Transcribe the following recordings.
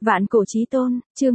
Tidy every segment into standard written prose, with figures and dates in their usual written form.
Vạn cổ chí tôn, chương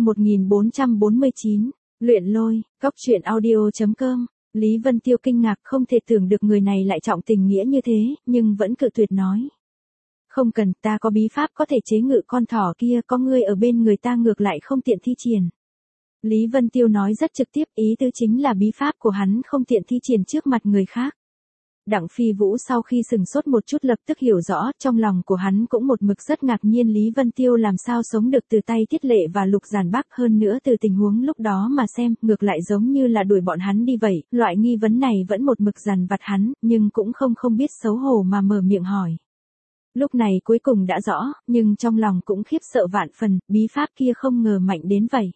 1449, luyện lôi, Cóc truyện audio.com. Lý Vân Tiêu kinh ngạc không thể tưởng được người này lại trọng tình nghĩa như thế, nhưng vẫn cự tuyệt nói. Không cần, ta có bí pháp có thể chế ngự con thỏ kia, có ngươi ở bên người ta ngược lại không tiện thi triển. Lý Vân Tiêu nói rất trực tiếp, ý tứ chính là bí pháp của hắn không tiện thi triển trước mặt người khác. Đặng Phi Vũ sau khi sừng sốt một chút lập tức hiểu rõ, trong lòng của hắn cũng một mực rất ngạc nhiên Lý Vân Tiêu làm sao sống được từ tay Tiết Lệ và Lục Giản Bắc, hơn nữa từ tình huống lúc đó mà xem, ngược lại giống như là đuổi bọn hắn đi vậy, loại nghi vấn này vẫn một mực dằn vặt hắn, nhưng cũng không biết xấu hổ mà mở miệng hỏi. Lúc này cuối cùng đã rõ, nhưng trong lòng cũng khiếp sợ vạn phần, bí pháp kia không ngờ mạnh đến vậy.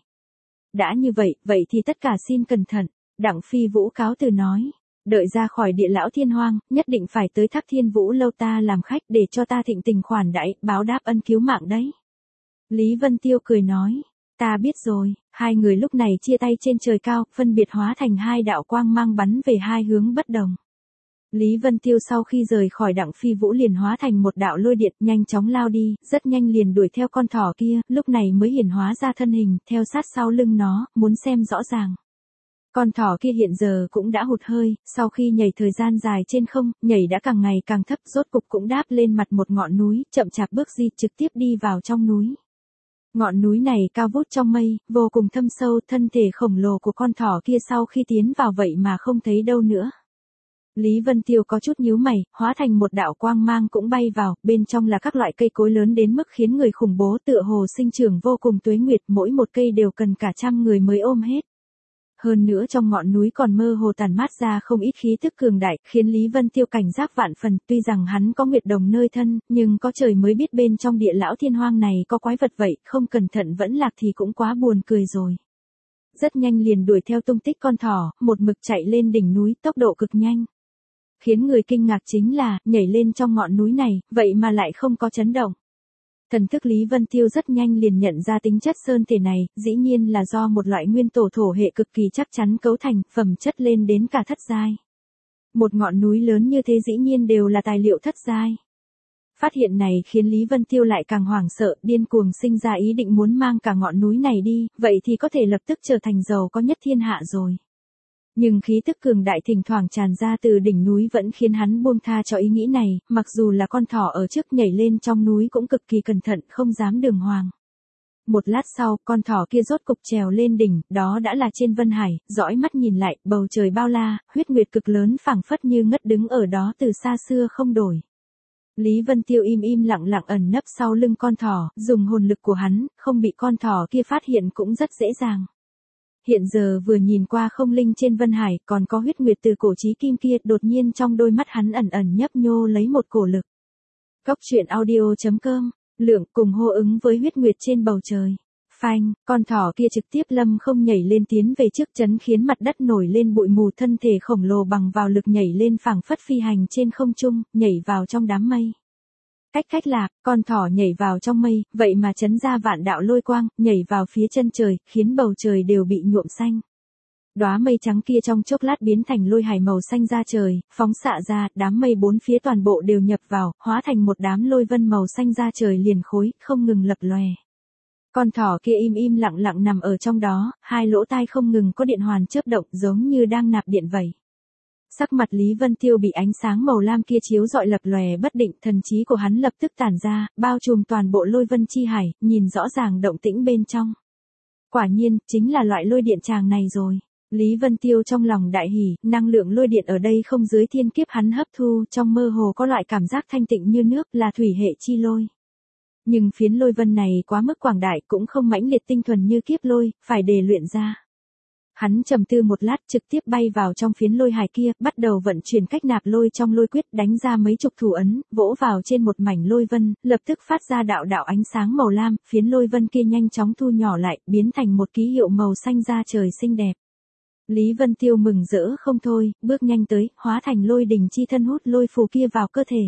Đã như vậy, vậy thì tất cả xin cẩn thận, Đặng Phi Vũ cáo từ nói. Đợi ra khỏi Địa Lão Thiên Hoang, nhất định phải tới Tháp Thiên Vũ lâu ta làm khách để cho ta thịnh tình khoản đãi, báo đáp ân cứu mạng đấy. Lý Vân Tiêu cười nói, ta biết rồi. Hai người lúc này chia tay trên trời cao, phân biệt hóa thành hai đạo quang mang bắn về hai hướng bất đồng. Lý Vân Tiêu sau khi rời khỏi Đặng Phi Vũ liền hóa thành một đạo lôi điện nhanh chóng lao đi, rất nhanh liền đuổi theo con thỏ kia, lúc này mới hiển hóa ra thân hình, theo sát sau lưng nó, muốn xem rõ ràng. Con thỏ kia hiện giờ cũng đã hụt hơi, sau khi nhảy thời gian dài trên không, nhảy đã càng ngày càng thấp, rốt cục cũng đáp lên mặt một ngọn núi, chậm chạp bước di trực tiếp đi vào trong núi. Ngọn núi này cao vút trong mây, vô cùng thâm sâu, thân thể khổng lồ của con thỏ kia sau khi tiến vào vậy mà không thấy đâu nữa. Lý Vân Tiêu có chút nhíu mày, hóa thành một đạo quang mang cũng bay vào, bên trong là các loại cây cối lớn đến mức khiến người khủng bố, tựa hồ sinh trưởng vô cùng tuế nguyệt, mỗi một cây đều cần cả trăm người mới ôm hết. Hơn nữa trong ngọn núi còn mơ hồ tản mát ra không ít khí tức cường đại, khiến Lý Vân Tiêu cảnh giác vạn phần, tuy rằng hắn có Nguyệt Đồng nơi thân, nhưng có trời mới biết bên trong Địa Lão Thiên Hoang này có quái vật vậy, không cẩn thận vẫn lạc thì cũng quá buồn cười rồi. Rất nhanh liền đuổi theo tung tích con thỏ, một mực chạy lên đỉnh núi, tốc độ cực nhanh. Khiến người kinh ngạc chính là, nhảy lên trong ngọn núi này, vậy mà lại không có chấn động. Thần thức Lý Vân Tiêu rất nhanh liền nhận ra tính chất sơn thể này, dĩ nhiên là do một loại nguyên tổ thổ hệ cực kỳ chắc chắn cấu thành, phẩm chất lên đến cả thất giai. Một ngọn núi lớn như thế dĩ nhiên đều là tài liệu thất giai. Phát hiện này khiến Lý Vân Tiêu lại càng hoảng sợ, điên cuồng sinh ra ý định muốn mang cả ngọn núi này đi, vậy thì có thể lập tức trở thành giàu có nhất thiên hạ rồi. Nhưng khí tức cường đại thỉnh thoảng tràn ra từ đỉnh núi vẫn khiến hắn buông tha cho ý nghĩ này, mặc dù là con thỏ ở trước nhảy lên trong núi cũng cực kỳ cẩn thận, không dám đường hoàng. Một lát sau, con thỏ kia rốt cục trèo lên đỉnh, đó đã là trên Vân Hải, dõi mắt nhìn lại, bầu trời bao la, huyết nguyệt cực lớn phảng phất như ngất đứng ở đó từ xa xưa không đổi. Lý Vân Tiêu im lặng ẩn nấp sau lưng con thỏ, dùng hồn lực của hắn, không bị con thỏ kia phát hiện cũng rất dễ dàng. Hiện giờ vừa nhìn qua không linh trên Vân Hải, còn có huyết nguyệt từ cổ chí kim kia, đột nhiên trong đôi mắt hắn ẩn nhấp nhô lấy một cổ lực. Cóc truyện audio.com, lượng cùng hô ứng với huyết nguyệt trên bầu trời. Phanh, con thỏ kia trực tiếp lâm không nhảy lên tiến về trước chấn khiến mặt đất nổi lên bụi mù, thân thể khổng lồ bằng vào lực nhảy lên phảng phất phi hành trên không trung, nhảy vào trong đám mây. Cách lạc, con thỏ nhảy vào trong mây, vậy mà chấn ra vạn đạo lôi quang, nhảy vào phía chân trời, khiến bầu trời đều bị nhuộm xanh. Đóa mây trắng kia trong chốc lát biến thành lôi hải màu xanh ra trời, phóng xạ ra, đám mây bốn phía toàn bộ đều nhập vào, hóa thành một đám lôi vân màu xanh ra trời liền khối, không ngừng lập lòe. Con thỏ kia im lặng nằm ở trong đó, hai lỗ tai không ngừng có điện hoàn chớp động giống như đang nạp điện vậy. Sắc mặt Lý Vân Tiêu bị ánh sáng màu lam kia chiếu rọi lập lòe bất định, thần trí của hắn lập tức tản ra, bao trùm toàn bộ lôi vân chi hải, nhìn rõ ràng động tĩnh bên trong. Quả nhiên, chính là loại lôi điện tràng này rồi. Lý Vân Tiêu trong lòng đại hỉ, năng lượng lôi điện ở đây không dưới thiên kiếp hắn hấp thu, trong mơ hồ có loại cảm giác thanh tịnh như nước, là thủy hệ chi lôi. Nhưng phiến lôi vân này quá mức quảng đại, cũng không mãnh liệt tinh thuần như kiếp lôi, phải đề luyện ra. Hắn trầm tư một lát trực tiếp bay vào trong phiến lôi hải kia, bắt đầu vận chuyển cách nạp lôi trong lôi quyết, đánh ra mấy chục thủ ấn, vỗ vào trên một mảnh lôi vân, lập tức phát ra đạo ánh sáng màu lam, phiến lôi vân kia nhanh chóng thu nhỏ lại, biến thành một ký hiệu màu xanh da trời xinh đẹp. Lý Vân Tiêu mừng rỡ không thôi, bước nhanh tới, hóa thành lôi đỉnh chi thân hút lôi phù kia vào cơ thể.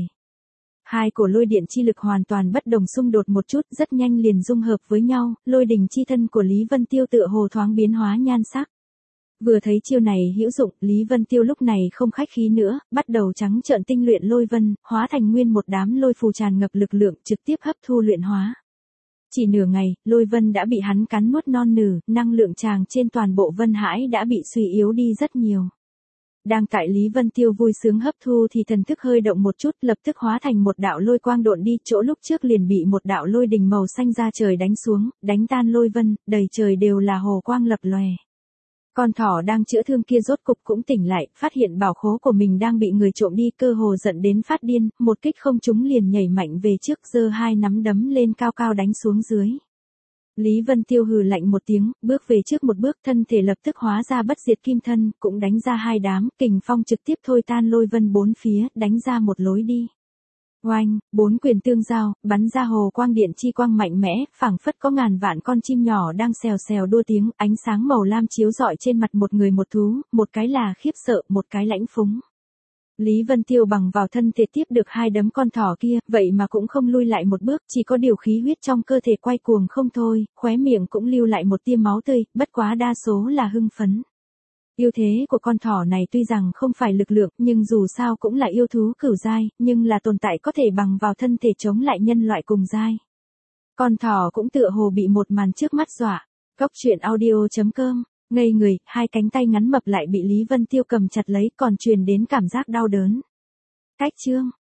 Hai cổ lôi điện chi lực hoàn toàn bất đồng xung đột một chút, rất nhanh liền dung hợp với nhau, lôi đỉnh chi thân của Lý Vân Tiêu tựa hồ thoáng biến hóa nhan sắc. Vừa thấy chiêu này hữu dụng, Lý Vân Tiêu lúc này không khách khí nữa, bắt đầu trắng trợn tinh luyện lôi vân, hóa thành nguyên một đám lôi phù tràn ngập lực lượng, trực tiếp hấp thu luyện hóa. Chỉ nửa ngày, Lôi Vân đã bị hắn cắn nuốt non nử, năng lượng chàng trên toàn bộ Vân Hải đã bị suy yếu đi rất nhiều. Đang tại Lý Vân Tiêu vui sướng hấp thu thì thần thức hơi động một chút, lập tức hóa thành một đạo lôi quang độn đi, chỗ lúc trước liền bị một đạo lôi đình màu xanh ra trời đánh xuống, đánh tan lôi vân, đầy trời đều là hồ quang lập lòe. Con thỏ đang chữa thương kia rốt cục cũng tỉnh lại, phát hiện bảo khố của mình đang bị người trộm đi, cơ hồ giận đến phát điên, một kích không trúng liền nhảy mạnh về trước, giơ hai nắm đấm lên cao cao đánh xuống dưới. Lý Vân Tiêu hừ lạnh một tiếng, bước về trước một bước, thân thể lập tức hóa ra bất diệt kim thân, cũng đánh ra hai đám, kình phong trực tiếp thôi tan lôi vân bốn phía, đánh ra một lối đi. Oanh, bốn quyền tương giao, bắn ra hồ quang điện chi quang mạnh mẽ, phảng phất có ngàn vạn con chim nhỏ đang xèo xèo đua tiếng, ánh sáng màu lam chiếu rọi trên mặt một người một thú, một cái là khiếp sợ, một cái lãnh phúng. Lý Vân Tiêu bằng vào thân thể tiếp được hai đấm con thỏ kia, vậy mà cũng không lui lại một bước, chỉ có điều khí huyết trong cơ thể quay cuồng không thôi, khóe miệng cũng lưu lại một tia máu tươi, bất quá đa số là hưng phấn. Ưu thế của con thỏ này tuy rằng không phải lực lượng, nhưng dù sao cũng là yêu thú cửu giai, nhưng là tồn tại có thể bằng vào thân thể chống lại nhân loại cùng giai. Con thỏ cũng tựa hồ bị một màn trước mắt dọa. Cốc truyện audio.com, ngây người, hai cánh tay ngắn mập lại bị Lý Vân Tiêu cầm chặt lấy, còn truyền đến cảm giác đau đớn. Cách chương